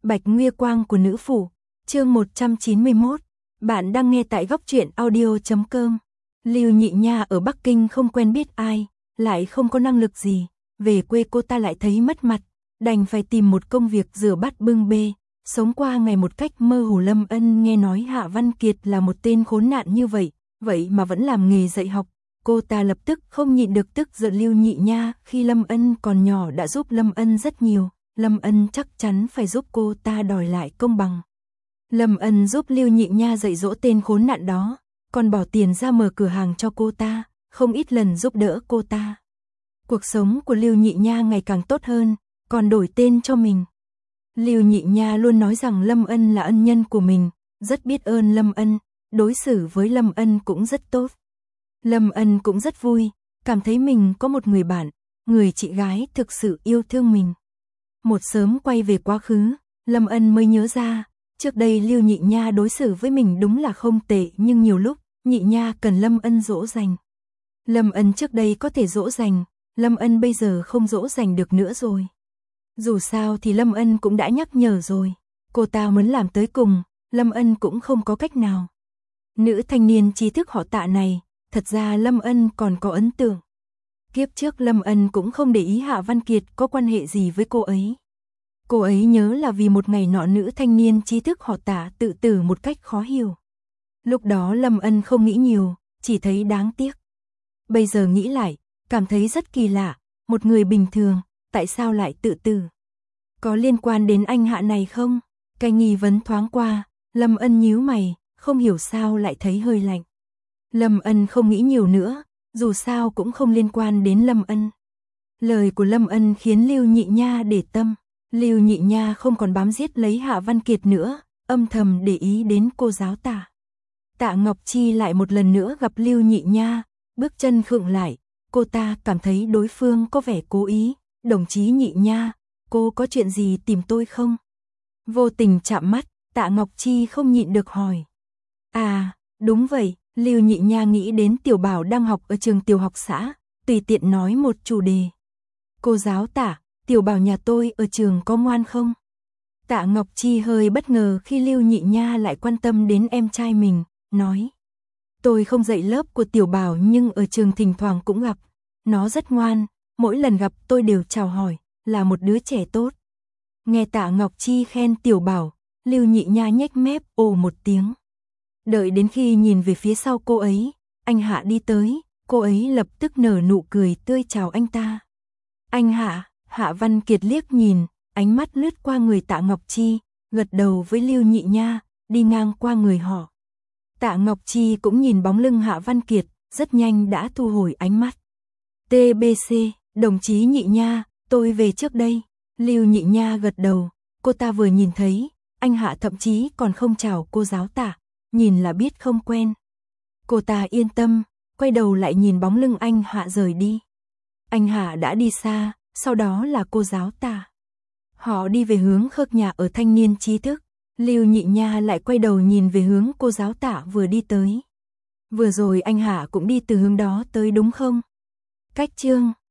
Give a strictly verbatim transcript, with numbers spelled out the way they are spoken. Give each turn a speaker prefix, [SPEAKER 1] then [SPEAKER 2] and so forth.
[SPEAKER 1] Bạch Nguy Quang của nữ phủ, chương một trăm chín mươi mốt. Bạn đang nghe tại góc truyện audio chấm com. Lưu Nhị Nha ở Bắc Kinh không quen biết ai, lại không có năng lực gì, về quê cô ta lại thấy mất mặt, đành phải tìm một công việc rửa bát bưng bê, sống qua ngày một cách mơ hồ. Lâm Ân nghe nói Hạ Văn Kiệt là một tên khốn nạn như vậy, vậy mà vẫn làm nghề dạy học. Cô ta lập tức không nhịn được tức giận. Lưu Nhị Nha khi Lâm Ân còn nhỏ đã giúp Lâm Ân rất nhiều, Lâm Ân chắc chắn phải giúp cô ta đòi lại công bằng. Lâm Ân giúp Lưu Nhị Nha dạy dỗ tên khốn nạn đó, còn bỏ tiền ra mở cửa hàng cho cô ta, không ít lần giúp đỡ cô ta. Cuộc sống của Lưu Nhị Nha ngày càng tốt hơn, còn đổi tên cho mình. Lưu Nhị Nha luôn nói rằng Lâm Ân là ân nhân của mình, rất biết ơn Lâm Ân, đối xử với Lâm Ân cũng rất tốt. Lâm Ân cũng rất vui, cảm thấy mình có một người bạn, người chị gái thực sự yêu thương mình. Một sớm quay về quá khứ, Lâm Ân mới nhớ ra, trước đây Lưu Nhị Nha đối xử với mình đúng là không tệ, nhưng nhiều lúc, Nhị Nha cần Lâm Ân dỗ dành. Lâm Ân trước đây có thể dỗ dành, Lâm Ân bây giờ không dỗ dành được nữa rồi. Dù sao thì Lâm Ân cũng đã nhắc nhở rồi, cô ta muốn làm tới cùng, Lâm Ân cũng không có cách nào. Nữ thanh niên trí thức họ Tạ này, thật ra Lâm Ân còn có ấn tượng. Kiếp trước Lâm Ân cũng không để ý Hạ Văn Kiệt có quan hệ gì với cô ấy. Cô ấy nhớ là vì một ngày nọ nữ thanh niên trí thức họ Tạ tự tử một cách khó hiểu. Lúc đó Lâm Ân không nghĩ nhiều, chỉ thấy đáng tiếc. Bây giờ nghĩ lại, cảm thấy rất kỳ lạ, một người bình thường, tại sao lại tự tử? Có liên quan đến anh Hạ này không? Cái nghi vấn thoáng qua, Lâm Ân nhíu mày, không hiểu sao lại thấy hơi lạnh. Lâm Ân không nghĩ nhiều nữa, dù sao cũng không liên quan đến Lâm Ân. Lời của Lâm Ân khiến Lưu Nhị Nha để tâm. Lưu Nhị Nha không còn bám giết lấy Hạ Văn Kiệt nữa, âm thầm để ý đến cô giáo Tạ. Tạ Ngọc Chi lại một lần nữa gặp Lưu Nhị Nha, bước chân khựng lại, cô ta cảm thấy đối phương có vẻ cố ý. Đồng chí Nhị Nha, cô có chuyện gì tìm tôi không? Vô tình chạm mắt, Tạ Ngọc Chi không nhịn được hỏi. À, đúng vậy. Lưu Nhị Nha nghĩ đến Tiểu Bảo đang học ở trường tiểu học xã, tùy tiện nói một chủ đề. Cô giáo Tạ, Tiểu Bảo nhà tôi ở trường có ngoan không? Tạ Ngọc Chi hơi bất ngờ khi Lưu Nhị Nha lại quan tâm đến em trai mình, nói. Tôi không dạy lớp của Tiểu Bảo nhưng ở trường thỉnh thoảng cũng gặp. Nó rất ngoan, mỗi lần gặp tôi đều chào hỏi, là một đứa trẻ tốt. Nghe Tạ Ngọc Chi khen Tiểu Bảo, Lưu Nhị Nha nhếch mép ồ một tiếng. Đợi đến khi nhìn về phía sau cô ấy, anh Hạ đi tới, cô ấy lập tức nở nụ cười tươi chào anh ta. Anh Hạ, Hạ Văn Kiệt liếc nhìn, ánh mắt lướt qua người Tạ Ngọc Chi, gật đầu với Lưu Nhị Nha, đi ngang qua người họ. Tạ Ngọc Chi cũng nhìn bóng lưng Hạ Văn Kiệt, rất nhanh đã thu hồi ánh mắt. tê bê xê, đồng chí Nhị Nha, tôi về trước đây. Lưu Nhị Nha gật đầu, cô ta vừa nhìn thấy, anh Hạ thậm chí còn không chào cô giáo Tạ. Nhìn là biết không quen. Cô ta yên tâm, quay đầu lại nhìn bóng lưng anh Hạ rời đi. Anh Hạ đã đi xa, sau đó là cô giáo Tạ. Họ đi về hướng Khớp nhà ở thanh niên trí thức. Lưu Nhị Nha lại quay đầu nhìn về hướng cô giáo Tạ vừa đi tới. Vừa rồi anh Hạ cũng đi từ hướng đó tới đúng không? Cách chương